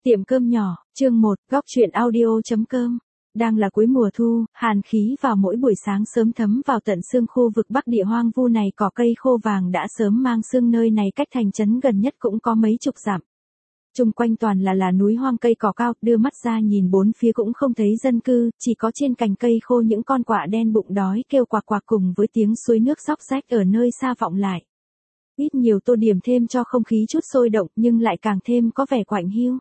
Tiệm cơm nhỏ, chương 1, góc chuyện audio.com. Đang là cuối mùa thu, hàn khí vào mỗi buổi sáng sớm thấm vào tận xương khu vực Bắc Địa hoang vu này, cỏ cây khô vàng đã sớm mang sương, nơi này cách thành trấn gần nhất cũng có mấy chục dặm. Chung quanh toàn là núi hoang cây cỏ cao, đưa mắt ra nhìn bốn phía cũng không thấy dân cư, chỉ có trên cành cây khô những con quạ đen bụng đói kêu quạc quạc cùng với tiếng suối nước róc rách ở nơi xa vọng lại. Ít nhiều tô điểm thêm cho không khí chút sôi động nhưng lại càng thêm có vẻ quạnh hiu.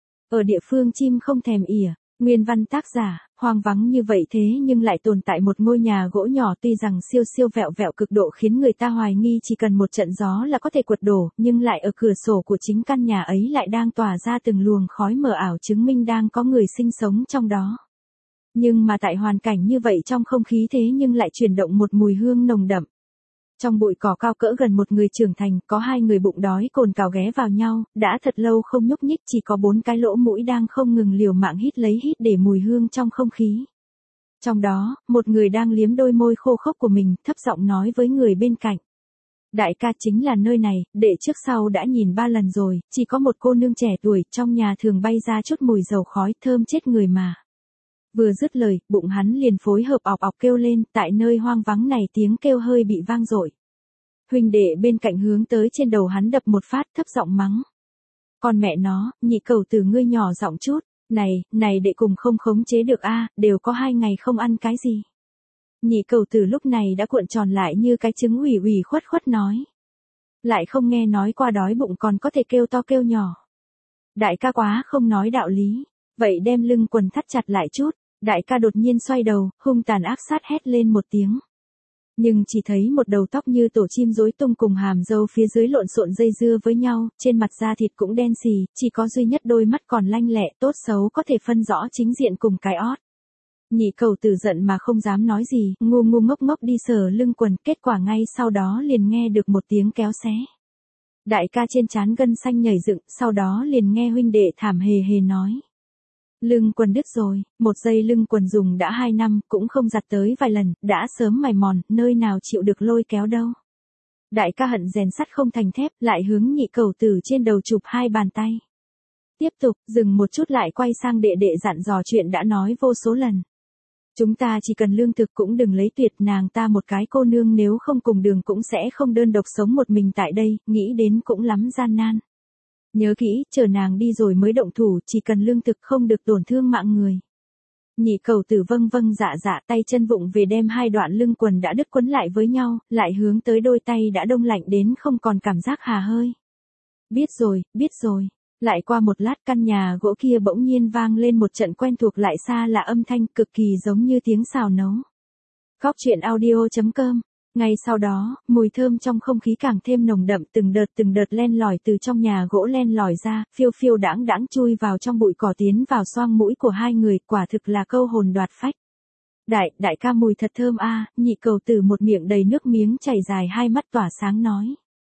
Ở địa phương chim không thèm ỉa, nguyên văn tác giả, hoang vắng như vậy thế nhưng lại tồn tại một ngôi nhà gỗ nhỏ tuy rằng siêu siêu vẹo vẹo cực độ khiến người ta hoài nghi chỉ cần một trận gió là có thể quật đổ, nhưng lại ở cửa sổ của chính căn nhà ấy lại đang tỏa ra từng luồng khói mờ ảo chứng minh đang có người sinh sống trong đó. Nhưng mà tại hoàn cảnh như vậy trong không khí thế nhưng lại chuyển động một mùi hương nồng đậm. Trong bụi cỏ cao cỡ gần một người trưởng thành, có hai người bụng đói cồn cào ghé vào nhau, đã thật lâu không nhúc nhích, chỉ có 4 cái lỗ mũi đang không ngừng liều mạng hít lấy hít để mùi hương trong không khí. Trong đó, một người đang liếm đôi môi khô khốc của mình, thấp giọng nói với người bên cạnh. Đại ca, chính là nơi này, đệ trước sau đã nhìn 3 lần rồi, chỉ có một cô nương trẻ tuổi, trong nhà thường bay ra chút mùi dầu khói thơm chết người mà. Vừa dứt lời, bụng hắn liền phối hợp ọc ọc kêu lên, tại nơi hoang vắng này tiếng kêu hơi bị vang dội. Huynh đệ bên cạnh hướng tới trên đầu hắn đập một phát, thấp giọng mắng. Con mẹ nó, nhị cầu tử ngươi nhỏ giọng chút, này đệ cùng không khống chế được a, đều có 2 ngày không ăn cái gì. Nhị cầu tử lúc này đã cuộn tròn lại như cái trứng ủy ủy khuất nói. Lại không nghe nói qua đói bụng còn có thể kêu to kêu nhỏ. Đại ca quá không nói đạo lý, vậy đem lưng quần thắt chặt lại chút. Đại ca đột nhiên xoay đầu, hung tàn ác sát hét lên một tiếng. Nhưng chỉ thấy một đầu tóc như tổ chim rối tung cùng hàm râu phía dưới lộn xộn dây dưa với nhau, trên mặt da thịt cũng đen xì, chỉ có duy nhất đôi mắt còn lanh lẹ tốt xấu có thể phân rõ chính diện cùng cái ót. Nhị cầu tử giận mà không dám nói gì, ngu ngốc ngốc đi sờ lưng quần, kết quả ngay sau đó liền nghe được một tiếng kéo xé. Đại ca trên trán gân xanh nhảy dựng, sau đó liền nghe huynh đệ thảm hề nói. Lưng quần đứt rồi, một dây lưng quần dùng đã 2 năm, cũng không giặt tới vài lần, đã sớm mài mòn, nơi nào chịu được lôi kéo đâu. Đại ca hận rèn sắt không thành thép, lại hướng nhị cầu tử trên đầu chụp 2 bàn tay. Tiếp tục, dừng một chút lại quay sang đệ đệ dặn dò chuyện đã nói vô số lần. Chúng ta chỉ cần lương thực cũng đừng lấy tuyệt, nàng ta một cái cô nương nếu không cùng đường cũng sẽ không đơn độc sống một mình tại đây, nghĩ đến cũng lắm gian nan. Nhớ kỹ, chờ nàng đi rồi mới động thủ, chỉ cần lương thực không được tổn thương mạng người. Nhị cầu tử vâng dạ, tay chân vụng về đem 2 đoạn lưng quần đã đứt quấn lại với nhau, lại hướng tới đôi tay đã đông lạnh đến không còn cảm giác hà hơi. Biết rồi. Lại qua một lát căn nhà gỗ kia bỗng nhiên vang lên một trận quen thuộc lại xa lạ âm thanh cực kỳ giống như tiếng xào nấu. Góc chuyện audio.com. Ngay sau đó, mùi thơm trong không khí càng thêm nồng đậm, từng đợt len lỏi từ trong nhà gỗ len lỏi ra, phiêu đãng chui vào trong bụi cỏ tiến vào xoang mũi của 2 người, quả thực là câu hồn đoạt phách. Đại ca mùi thật thơm a, nhị cầu tử một miệng đầy nước miếng chảy dài, 2 mắt tỏa sáng nói.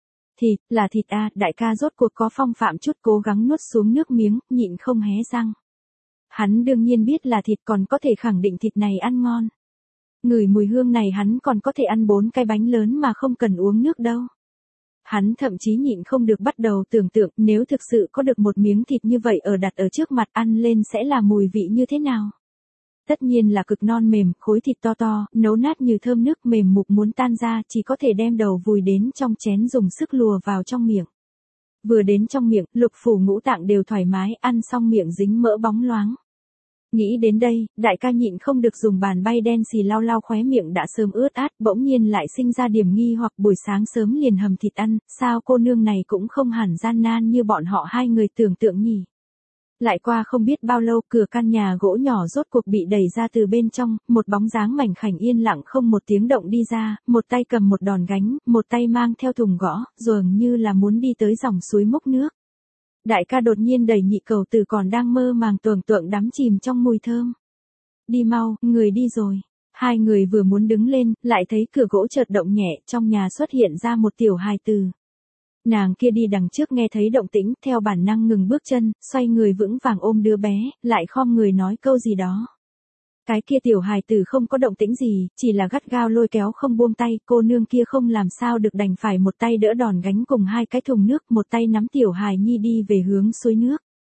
Là thịt a, đại ca rốt cuộc có phong phạm chút, cố gắng nuốt xuống nước miếng, nhịn không hé răng. Hắn đương nhiên biết là thịt, còn có thể khẳng định thịt này ăn ngon. Ngửi mùi hương này hắn còn có thể ăn 4 cái bánh lớn mà không cần uống nước đâu. Hắn thậm chí nhịn không được bắt đầu tưởng tượng nếu thực sự có được một miếng thịt như vậy đặt ở trước mặt ăn lên sẽ là mùi vị như thế nào. Tất nhiên là cực non mềm, khối thịt to, nấu nát như thơm nước mềm mục muốn tan ra, chỉ có thể đem đầu vùi đến trong chén dùng sức lùa vào trong miệng. Vừa đến trong miệng, lục phủ ngũ tạng đều thoải mái, ăn xong miệng dính mỡ bóng loáng. Nghĩ đến đây, đại ca nhịn không được dùng bàn bay đen xì lau khóe miệng đã sớm ướt át, bỗng nhiên lại sinh ra điểm nghi hoặc buổi sáng sớm liền hầm thịt ăn, sao cô nương này cũng không hẳn gian nan như bọn họ 2 người tưởng tượng nhỉ. Lại qua không biết bao lâu, cửa căn nhà gỗ nhỏ rốt cuộc bị đẩy ra từ bên trong, một bóng dáng mảnh khảnh yên lặng không một tiếng động đi ra, một tay cầm một đòn gánh, một tay mang theo thùng gõ, dường như là muốn đi tới dòng suối múc nước. Đại ca đột nhiên đẩy nhị cầu tử còn đang mơ màng tưởng tượng đắm chìm trong mùi thơm. Đi mau, người đi rồi. 2 người vừa muốn đứng lên, lại thấy cửa gỗ chợt động nhẹ, trong nhà xuất hiện ra một tiểu hài tử. Nàng kia đi đằng trước nghe thấy động tĩnh, theo bản năng ngừng bước chân, xoay người vững vàng ôm đứa bé, lại khom người nói câu gì đó. Cái kia tiểu hài tử không có động tĩnh gì, chỉ là gắt gao lôi kéo không buông tay, cô nương kia không làm sao được đành phải một tay đỡ đòn gánh cùng 2 cái thùng nước, một tay nắm tiểu hài nhi đi về hướng suối nước.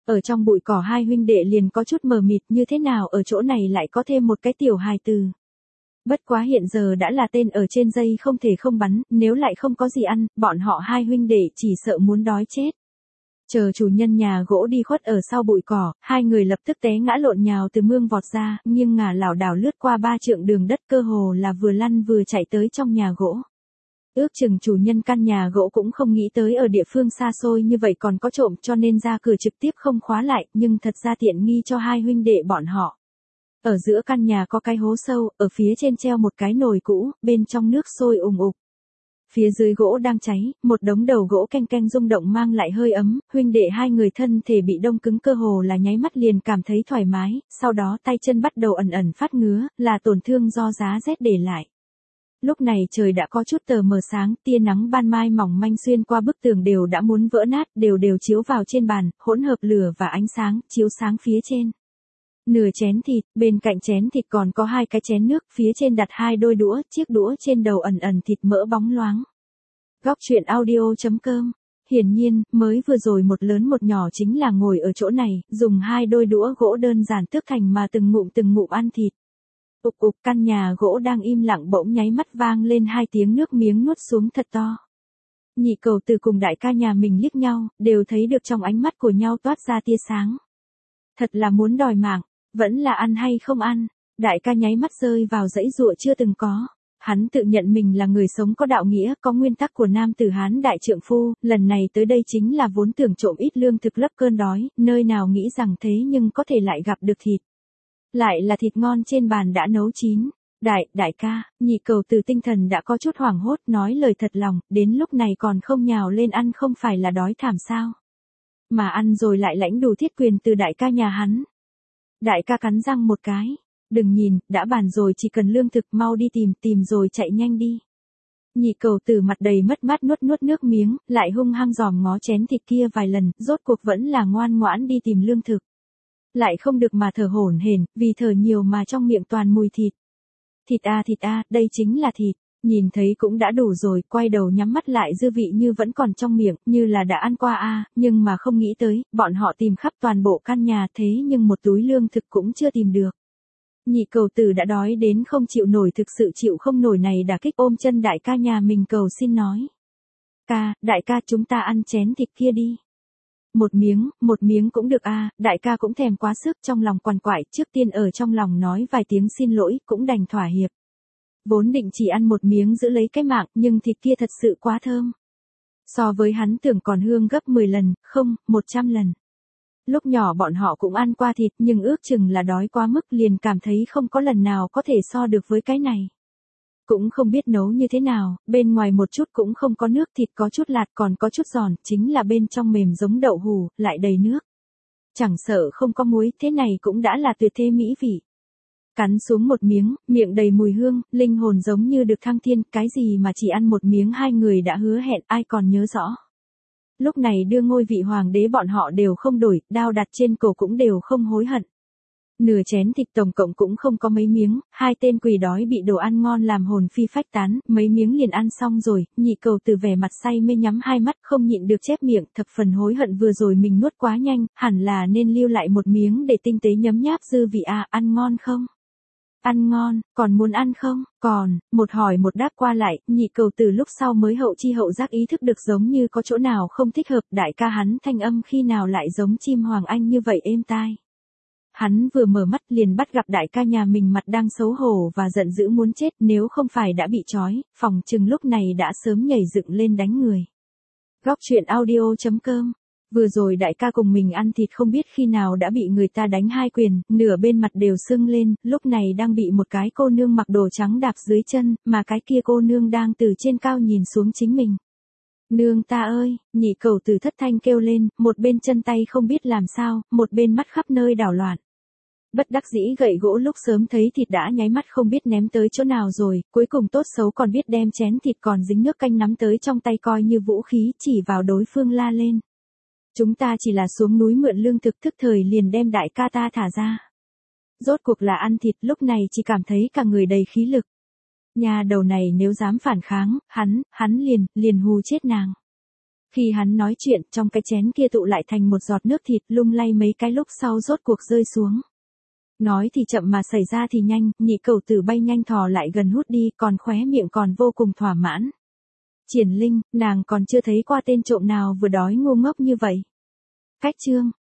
Ở trong bụi cỏ hai huynh đệ liền có chút mờ mịt, như thế nào ở chỗ này lại có thêm một cái tiểu hài tử. Bất quá hiện giờ đã là tên ở trên dây không thể không bắn, nếu lại không có gì ăn, bọn họ hai huynh đệ chỉ sợ muốn đói chết. Chờ chủ nhân nhà gỗ đi khuất ở sau bụi cỏ, hai người lập tức té ngã lộn nhào từ mương vọt ra, nghiêng ngả lảo đảo lướt qua 3 trượng đường đất, cơ hồ là vừa lăn vừa chạy tới trong nhà gỗ. Ước chừng chủ nhân căn nhà gỗ cũng không nghĩ tới ở địa phương xa xôi như vậy còn có trộm, cho nên ra cửa trực tiếp không khóa lại, nhưng thật ra tiện nghi cho hai huynh đệ bọn họ. Ở giữa căn nhà có cái hố sâu, ở phía trên treo một cái nồi cũ, bên trong nước sôi ùng ục. Phía dưới gỗ đang cháy, một đống đầu gỗ canh canh rung động mang lại hơi ấm, huynh đệ hai người thân thể bị đông cứng, cơ hồ là nháy mắt liền cảm thấy thoải mái, sau đó tay chân bắt đầu ẩn ẩn phát ngứa, là tổn thương do giá rét để lại. Lúc này trời đã có chút tờ mờ sáng, tia nắng ban mai mỏng manh xuyên qua bức tường đều đã muốn vỡ nát, đều chiếu vào trên bàn, hỗn hợp lửa và ánh sáng, chiếu sáng phía trên. Nửa chén thịt, bên cạnh chén thịt còn có 2 cái chén nước, phía trên đặt 2 đôi đũa, chiếc đũa trên đầu ẩn ẩn thịt mỡ bóng loáng. Góc truyện audio.com. Hiển nhiên, mới vừa rồi một lớn một nhỏ chính là ngồi ở chỗ này, dùng 2 đôi đũa gỗ đơn giản tước thành mà từng ngụm ăn thịt. Ục ục, căn nhà gỗ đang im lặng bỗng nháy mắt vang lên 2 tiếng nước miếng nuốt xuống thật to. Nhị Cầu Tử cùng đại ca nhà mình liếc nhau, đều thấy được trong ánh mắt của nhau toát ra tia sáng. Thật là muốn đòi mạng, vẫn là ăn hay không ăn. Đại ca nháy mắt rơi vào dãy dụa chưa từng có. Hắn tự nhận mình là người sống có đạo nghĩa, có nguyên tắc của nam tử Hán đại trượng phu, lần này tới đây chính là vốn tưởng trộm ít lương thực lấp cơn đói, nơi nào nghĩ rằng thế nhưng có thể lại gặp được thịt. Lại là thịt ngon trên bàn đã nấu chín. Đại ca, Nhị Cầu Tử tinh thần đã có chút hoảng hốt, nói lời thật lòng, đến lúc này còn không nhào lên ăn không phải là đói thảm sao. Mà ăn rồi lại lãnh đủ thiết quyền từ đại ca nhà hắn. Đại ca cắn răng một cái. Đừng nhìn, đã bàn rồi, chỉ cần lương thực, mau đi tìm rồi chạy nhanh đi. Nhị Cầu Tử mặt đầy mất mát nuốt nước miếng, lại hung hăng dòm ngó chén thịt kia vài lần, rốt cuộc vẫn là ngoan ngoãn đi tìm lương thực. Lại không được mà thở hổn hển, vì thở nhiều mà trong miệng toàn mùi thịt. Thịt a, đây chính là thịt. Nhìn thấy cũng đã đủ rồi, quay đầu nhắm mắt lại, dư vị như vẫn còn trong miệng, như là đã ăn qua a, nhưng mà không nghĩ tới, bọn họ tìm khắp toàn bộ căn nhà thế nhưng một túi lương thực cũng chưa tìm được. Nhị Cầu Tử đã đói đến không chịu nổi, thực sự chịu không nổi này đả kích, ôm chân đại ca nhà mình cầu xin nói. Đại ca chúng ta ăn chén thịt kia đi. Một miếng cũng được a, đại ca cũng thèm quá sức, trong lòng quằn quại, trước tiên ở trong lòng nói vài tiếng xin lỗi, cũng đành thỏa hiệp. Vốn định chỉ ăn một miếng giữ lấy cái mạng, nhưng thịt kia thật sự quá thơm. So với hắn tưởng còn hương gấp 10 lần, không, 100 lần. Lúc nhỏ bọn họ cũng ăn qua thịt, nhưng ước chừng là đói quá mức, liền cảm thấy không có lần nào có thể so được với cái này. Cũng không biết nấu như thế nào, bên ngoài một chút cũng không có nước, thịt có chút lạt còn có chút giòn, chính là bên trong mềm giống đậu hù, lại đầy nước. Chẳng sợ không có muối, thế này cũng đã là tuyệt thế mỹ vị. Cắn xuống một miếng, miệng đầy mùi hương, linh hồn giống như được thăng thiên, cái gì mà chỉ ăn một miếng hai người đã hứa hẹn, ai còn nhớ rõ. Lúc này đưa ngôi vị hoàng đế bọn họ đều không đổi, đao đặt trên cổ cũng đều không hối hận. Nửa chén thịt tổng cộng cũng không có mấy miếng, 2 tên quỷ đói bị đồ ăn ngon làm hồn phi phách tán, mấy miếng liền ăn xong rồi, Nhị Cầu Tử vẻ mặt say mê nhắm 2 mắt không nhịn được chép miệng, thập phần hối hận vừa rồi mình nuốt quá nhanh, hẳn là nên lưu lại một miếng để tinh tế nhấm nháp dư vị à, ăn ngon không? Ăn ngon, còn muốn ăn không? Còn, một hỏi một đáp qua lại, Nhị Cầu Tử lúc sau mới hậu chi hậu giác ý thức được giống như có chỗ nào không thích hợp, đại ca hắn thanh âm khi nào lại giống chim hoàng anh như vậy êm tai. Hắn vừa mở mắt liền bắt gặp đại ca nhà mình mặt đang xấu hổ và giận dữ muốn chết, nếu không phải đã bị trói, phòng chừng lúc này đã sớm nhảy dựng lên đánh người. Góc truyện audio.com. Vừa rồi đại ca cùng mình ăn thịt không biết khi nào đã bị người ta đánh 2 quyền, nửa bên mặt đều sưng lên, lúc này đang bị một cái cô nương mặc đồ trắng đạp dưới chân, mà cái kia cô nương đang từ trên cao nhìn xuống chính mình. Nương ta ơi, Nhị Cầu Tử thất thanh kêu lên, một bên chân tay không biết làm sao, một bên mắt khắp nơi đảo loạn. Bất đắc dĩ gậy gỗ lúc sớm thấy thịt đã nháy mắt không biết ném tới chỗ nào rồi, cuối cùng tốt xấu còn biết đem chén thịt còn dính nước canh nắm tới trong tay coi như vũ khí, chỉ vào đối phương la lên. Chúng ta chỉ là xuống núi mượn lương thực, thức thời liền đem đại ca ta thả ra. Rốt cuộc là ăn thịt, lúc này chỉ cảm thấy cả người đầy khí lực. Nhà đầu này nếu dám phản kháng, hắn liền hù chết nàng. Khi hắn nói chuyện, trong cái chén kia tụ lại thành một giọt nước thịt, lung lay mấy cái lúc sau rốt cuộc rơi xuống. Nói thì chậm mà xảy ra thì nhanh, nhị cẩu tử bay nhanh thò lại gần hút đi, còn khóe miệng còn vô cùng thỏa mãn. Triển Linh, nàng còn chưa thấy qua tên trộm nào vừa đói ngu ngốc như vậy. Cách chương